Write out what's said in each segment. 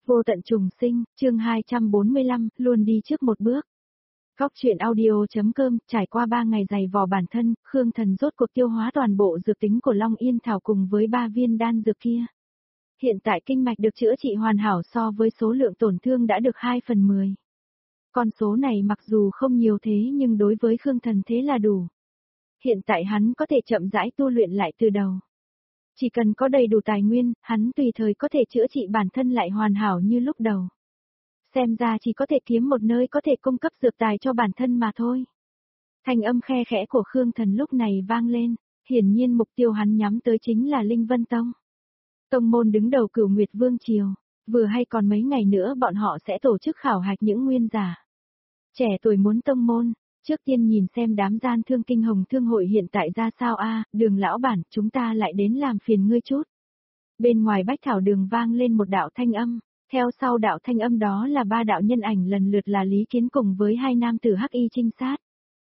Vô tận trùng sinh, chương 245, luôn đi trước một bước. Góc chuyện audio.com, trải qua 3 ngày dày vò bản thân, Khương Thần rốt cuộc tiêu hóa toàn bộ dược tính của Long Yên Thảo cùng với 3 viên đan dược kia. Hiện tại kinh mạch được chữa trị hoàn hảo so với số lượng tổn thương đã được 2/10. Con số này mặc dù không nhiều thế nhưng đối với Khương Thần thế là đủ. Hiện tại hắn có thể chậm rãi tu luyện lại từ đầu. Chỉ cần có đầy đủ tài nguyên, hắn tùy thời có thể chữa trị bản thân lại hoàn hảo như lúc đầu. Xem ra chỉ có thể kiếm một nơi có thể cung cấp dược tài cho bản thân mà thôi. Thanh âm khe khẽ của Khương Thần lúc này vang lên, hiển nhiên mục tiêu hắn nhắm tới chính là Linh Vân Tông. Tông môn đứng đầu Cửu Nguyệt Vương Triều, vừa hay còn mấy ngày nữa bọn họ sẽ tổ chức khảo hạch những nguyên giả. Trẻ tuổi muốn tông môn, trước tiên nhìn xem đám gian thương kinh hồng thương hội hiện tại ra sao a, Đường lão bản, chúng ta lại đến làm phiền ngươi chút. Bên ngoài bách thảo đường vang lên một đạo thanh âm, theo sau đạo thanh âm đó là 3 đạo nhân ảnh lần lượt là Lý Kiến cùng với 2 nam tử hắc y trinh sát.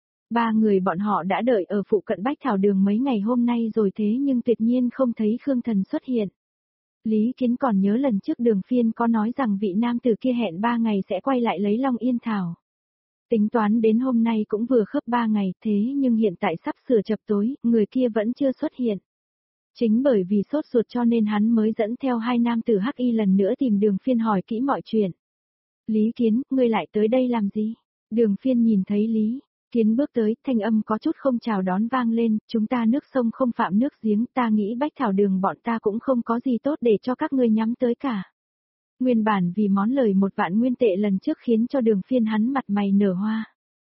3 người bọn họ đã đợi ở phụ cận bách thảo đường mấy ngày hôm nay rồi thế nhưng tuyệt nhiên không thấy Khương Thần xuất hiện. Lý Kiến còn nhớ lần trước Đường Phiên có nói rằng vị nam tử kia hẹn 3 ngày sẽ quay lại lấy Long Yên Thảo. Tính toán đến hôm nay cũng vừa khớp 3 ngày thế nhưng hiện tại sắp sửa chập tối, người kia vẫn chưa xuất hiện. Chính bởi vì sốt ruột cho nên hắn mới dẫn theo 2 nam tử hắc y lần nữa tìm Đường Phiên hỏi kỹ mọi chuyện. Lý Kiến, ngươi lại tới đây làm gì? Đường Phiên nhìn thấy Lý Kiến bước tới, thanh âm có chút không chào đón vang lên, chúng ta nước sông không phạm nước giếng, ta nghĩ bách thảo đường bọn ta cũng không có gì tốt để cho các ngươi nhắm tới cả. Nguyên bản vì món lời 1 vạn nguyên tệ lần trước khiến cho Đường Phiên hắn mặt mày nở hoa.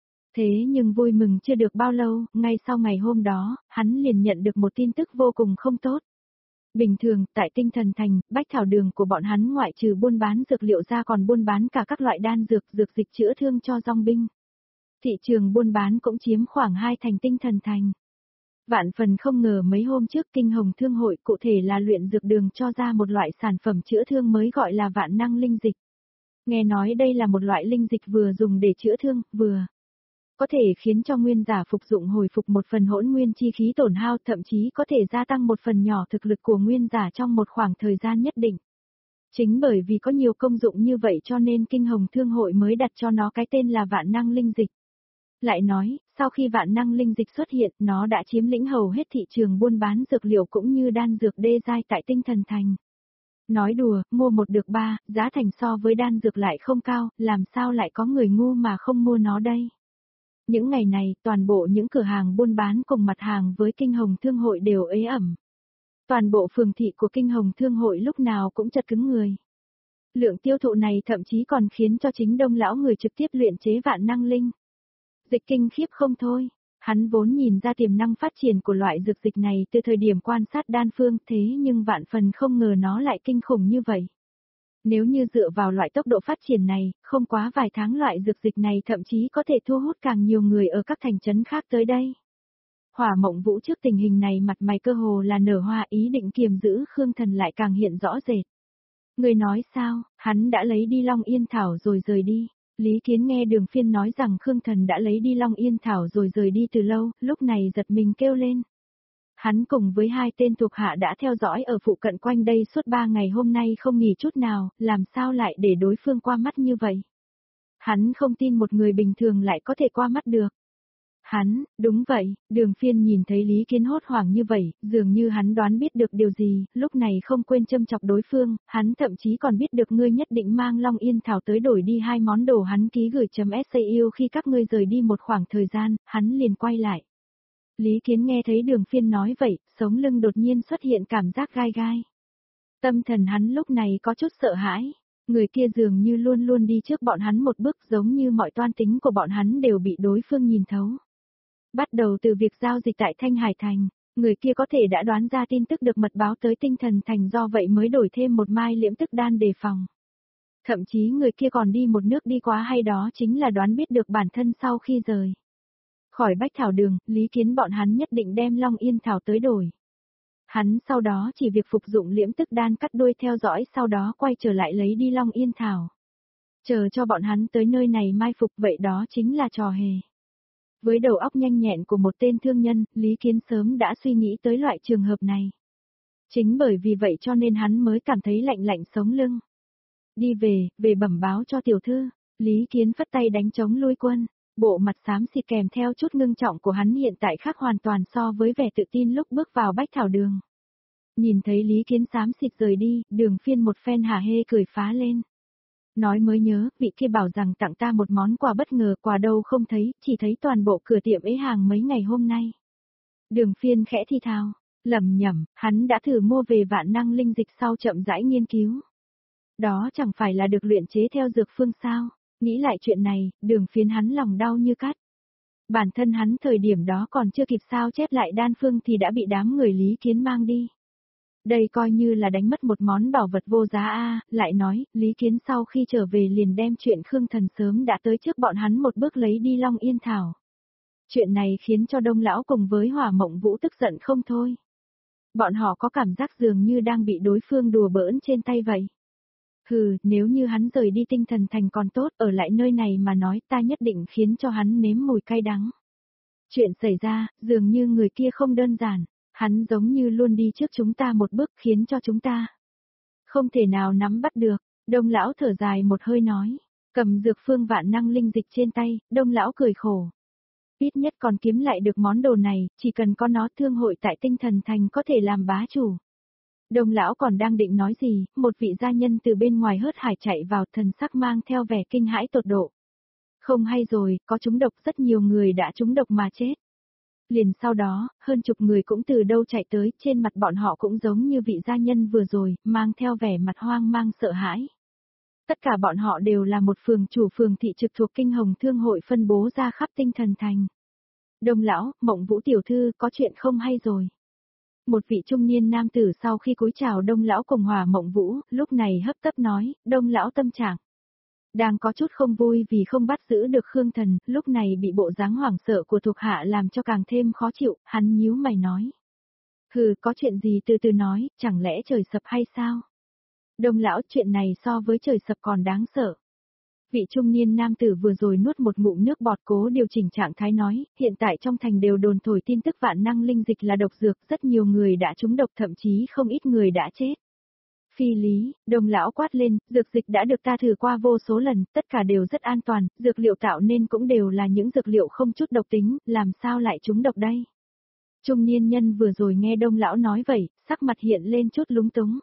Thế nhưng vui mừng chưa được bao lâu, ngay sau ngày hôm đó, hắn liền nhận được một tin tức vô cùng không tốt. Bình thường, tại Tinh Thần Thành, bách thảo đường của bọn hắn ngoại trừ buôn bán dược liệu ra còn buôn bán cả các loại đan dược, dược dịch chữa thương cho dòng binh. Thị trường buôn bán cũng chiếm khoảng 2 thành Tinh Thần Thành. Vạn phần không ngờ mấy hôm trước Kinh Hồng Thương hội cụ thể là luyện dược đường cho ra một loại sản phẩm chữa thương mới gọi là vạn năng linh dịch. Nghe nói đây là một loại linh dịch vừa dùng để chữa thương, vừa có thể khiến cho nguyên giả phục dụng hồi phục một phần hỗn nguyên chi khí tổn hao, thậm chí có thể gia tăng một phần nhỏ thực lực của nguyên giả trong một khoảng thời gian nhất định. Chính bởi vì có nhiều công dụng như vậy cho nên Kinh Hồng Thương hội mới đặt cho nó cái tên là vạn năng linh dịch. Lại nói, sau khi vạn năng linh dịch xuất hiện, nó đã chiếm lĩnh hầu hết thị trường buôn bán dược liệu cũng như đan dược đê giai tại Tinh Thần Thành. Nói đùa, mua 1 được 3, giá thành so với đan dược lại không cao, làm sao lại có người ngu mà không mua nó đây? Những ngày này, toàn bộ những cửa hàng buôn bán cùng mặt hàng với Kinh Hồng Thương hội đều ế ẩm. Toàn bộ phường thị của Kinh Hồng Thương hội lúc nào cũng chật cứng người. Lượng tiêu thụ này thậm chí còn khiến cho chính đông lão người trực tiếp luyện chế vạn năng linh dịch kinh khiếp không thôi. Hắn vốn nhìn ra tiềm năng phát triển của loại dược dịch này từ thời điểm quan sát đan phương thế nhưng vạn phần không ngờ nó lại kinh khủng như vậy. Nếu như dựa vào loại tốc độ phát triển này, không quá vài tháng loại dược dịch này thậm chí có thể thu hút càng nhiều người ở các thành trấn khác tới đây. Hỏa Mộng Vũ trước tình hình này mặt mày cơ hồ là nở hoa, ý định kiềm giữ Khương Thần lại càng hiện rõ rệt. Người nói sao, hắn đã lấy đi Long Yên Thảo rồi rời đi. Lý Kiến nghe Đường Phiên nói rằng Khương Thần đã lấy đi Long Yên Thảo rồi rời đi từ lâu, lúc này giật mình kêu lên. Hắn cùng với 2 tên thuộc hạ đã theo dõi ở phụ cận quanh đây suốt 3 ngày hôm nay không nghỉ chút nào, làm sao lại để đối phương qua mắt như vậy? Hắn không tin một người bình thường lại có thể qua mắt được. Đúng vậy, Đường Phiên nhìn thấy Lý Kiến hốt hoảng như vậy, dường như hắn đoán biết được điều gì, lúc này không quên châm chọc đối phương, hắn thậm chí còn biết được ngươi nhất định mang Long Yên Thảo tới đổi đi 2 món đồ hắn ký gửi .sau khi các ngươi rời đi một khoảng thời gian, hắn liền quay lại. Lý Kiến nghe thấy Đường Phiên nói vậy, sống lưng đột nhiên xuất hiện cảm giác gai gai. Tâm thần hắn lúc này có chút sợ hãi. Người kia dường như luôn luôn đi trước bọn hắn một bước giống như mọi toan tính của bọn hắn đều bị đối phương nhìn thấu. Bắt đầu từ việc giao dịch tại Thanh Hải Thành, người kia có thể đã đoán ra tin tức được mật báo tới Tinh Thần Thành do vậy mới đổi thêm một mai liễm tức đan đề phòng. Thậm chí người kia còn đi một nước đi quá hay đó chính là đoán biết được bản thân sau khi rời khỏi bách thảo đường, Lý Kiến bọn hắn nhất định đem Long Yên Thảo tới đổi. Hắn sau đó chỉ việc phục dụng liễm tức đan cắt đuôi theo dõi sau đó quay trở lại lấy đi Long Yên Thảo. Chờ cho bọn hắn tới nơi này mai phục vậy đó chính là trò hề. Với đầu óc nhanh nhẹn của một tên thương nhân, Lý Kiến sớm đã suy nghĩ tới loại trường hợp này. Chính bởi vì vậy cho nên hắn mới cảm thấy lạnh lạnh sống lưng. Đi về bẩm báo cho tiểu thư. Lý Kiến phất tay đánh trống lui quân. Bộ mặt xám xịt kèm theo chút ngưng trọng của hắn hiện tại khác hoàn toàn so với vẻ tự tin lúc bước vào Bách Thảo Đường. Nhìn thấy Lý Kiến xám xịt rời đi, Đường Phiên một phen hả hê cười phá lên. Nói mới nhớ, vị kia bảo rằng tặng ta một món quà bất ngờ, quà đâu không thấy, chỉ thấy toàn bộ cửa tiệm ế hàng mấy ngày hôm nay. Đường Phiên khẽ thi thào, lẩm nhẩm, hắn đã thử mua về vạn năng linh dịch sau chậm rãi nghiên cứu. Đó chẳng phải là được luyện chế theo dược phương sao? Nghĩ lại chuyện này, Đường Phiên hắn lòng đau như cắt. Bản thân hắn thời điểm đó còn chưa kịp sao chép lại đan phương thì đã bị đám người Lý Kiến mang đi. Đây coi như là đánh mất một món bảo vật vô giá a. Lại nói, Lý Kiến sau khi trở về liền đem chuyện Khương Thần sớm đã tới trước bọn hắn một bước lấy đi Long Yên Thảo. Chuyện này khiến cho Đông Lão cùng với Hỏa Mộng Vũ tức giận không thôi. Bọn họ có cảm giác dường như đang bị đối phương đùa bỡn trên tay vậy. Hừ, nếu như hắn rời đi Tinh Thần Thành còn tốt, ở lại nơi này mà nói ta nhất định khiến cho hắn nếm mùi cay đắng. Chuyện xảy ra, dường như người kia không đơn giản, hắn giống như luôn đi trước chúng ta một bước khiến cho chúng ta không thể nào nắm bắt được. Đông Lão thở dài một hơi nói, cầm dược phương vạn năng linh dịch trên tay, Đông Lão cười khổ. Ít nhất còn kiếm lại được món đồ này, chỉ cần có nó thương hội tại Tinh Thần Thành có thể làm bá chủ. Đông Lão còn đang định nói gì, một vị gia nhân từ bên ngoài hớt hải chạy vào, thần sắc mang theo vẻ kinh hãi tột độ. Không hay rồi, có trúng độc, rất nhiều người đã trúng độc mà chết. Liền sau đó, hơn chục người cũng từ đâu chạy tới, trên mặt bọn họ cũng giống như vị gia nhân vừa rồi, mang theo vẻ mặt hoang mang sợ hãi. Tất cả bọn họ đều là một phường chủ phường thị trực thuộc Kinh Hồng Thương hội phân bố ra khắp Tinh Thần Thành. Đông Lão, Mộng Vũ tiểu thư, có chuyện không hay rồi. Một vị trung niên nam tử sau khi cúi chào Đông Lão cùng Hỏa Mộng Vũ, lúc này hấp tấp nói, Đông Lão tâm trạng đang có chút không vui vì không bắt giữ được Khương Thần, lúc này bị bộ dáng hoảng sợ của thuộc hạ làm cho càng thêm khó chịu, hắn nhíu mày nói. Hừ, có chuyện gì từ từ nói, chẳng lẽ trời sập hay sao? Đông Lão, chuyện này so với trời sập còn đáng sợ. Vị trung niên nam tử vừa rồi nuốt một ngụm nước bọt cố điều chỉnh trạng thái nói, hiện tại trong thành đều đồn thổi tin tức vạn năng linh dịch là độc dược, rất nhiều người đã trúng độc, thậm chí không ít người đã chết. Phi lý, Đông Lão quát lên, dược dịch đã được ta thử qua vô số lần, tất cả đều rất an toàn, dược liệu tạo nên cũng đều là những dược liệu không chút độc tính, làm sao lại trúng độc đây? Trung niên nhân vừa rồi nghe Đông Lão nói vậy, sắc mặt hiện lên chút lúng túng.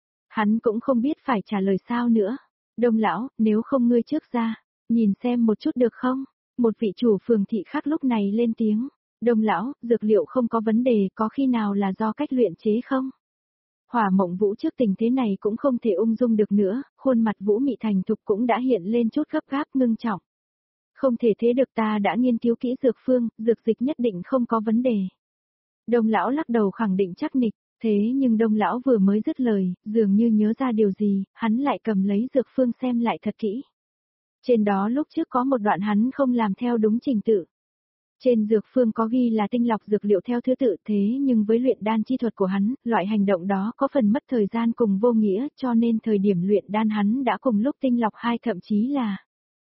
Hắn cũng không biết phải trả lời sao nữa. Đông Lão, nếu không ngươi trước ra, nhìn xem một chút được không? Một vị chủ phường thị khác lúc này lên tiếng. Đông Lão, dược liệu không có vấn đề, có khi nào là do cách luyện chế không? Hỏa Mộng Vũ trước tình thế này cũng không thể ung dung được nữa, khuôn mặt Vũ Mị thành thục cũng đã hiện lên chút gấp gáp ngưng trọng. Không thể thế được, ta đã nghiên cứu kỹ dược phương, dược dịch nhất định không có vấn đề. Đông Lão lắc đầu khẳng định chắc nịch, thế nhưng Đông Lão vừa mới dứt lời, dường như nhớ ra điều gì, hắn lại cầm lấy dược phương xem lại thật kỹ. Trên đó lúc trước có một đoạn hắn không làm theo đúng trình tự. Trên dược phương có ghi là tinh lọc dược liệu theo thứ tự, thế nhưng với luyện đan chi thuật của hắn, loại hành động đó có phần mất thời gian cùng vô nghĩa, cho nên thời điểm luyện đan hắn đã cùng lúc tinh lọc 2 thậm chí là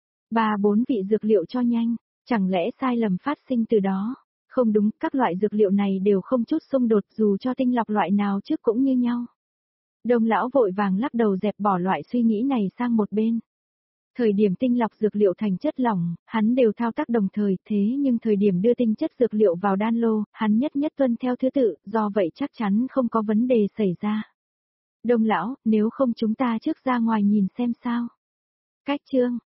3-4 vị dược liệu cho nhanh, chẳng lẽ sai lầm phát sinh từ đó? Không đúng, các loại dược liệu này đều không chút xung đột, dù cho tinh lọc loại nào trước cũng như nhau. Đông Lão vội vàng lắc đầu dẹp bỏ loại suy nghĩ này sang một bên. Thời điểm tinh lọc dược liệu thành chất lỏng, hắn đều thao tác đồng thời, thế nhưng thời điểm đưa tinh chất dược liệu vào đan lô, hắn nhất nhất tuân theo thứ tự, do vậy chắc chắn không có vấn đề xảy ra. Đông Lão, nếu không chúng ta trước ra ngoài nhìn xem sao. Cách chương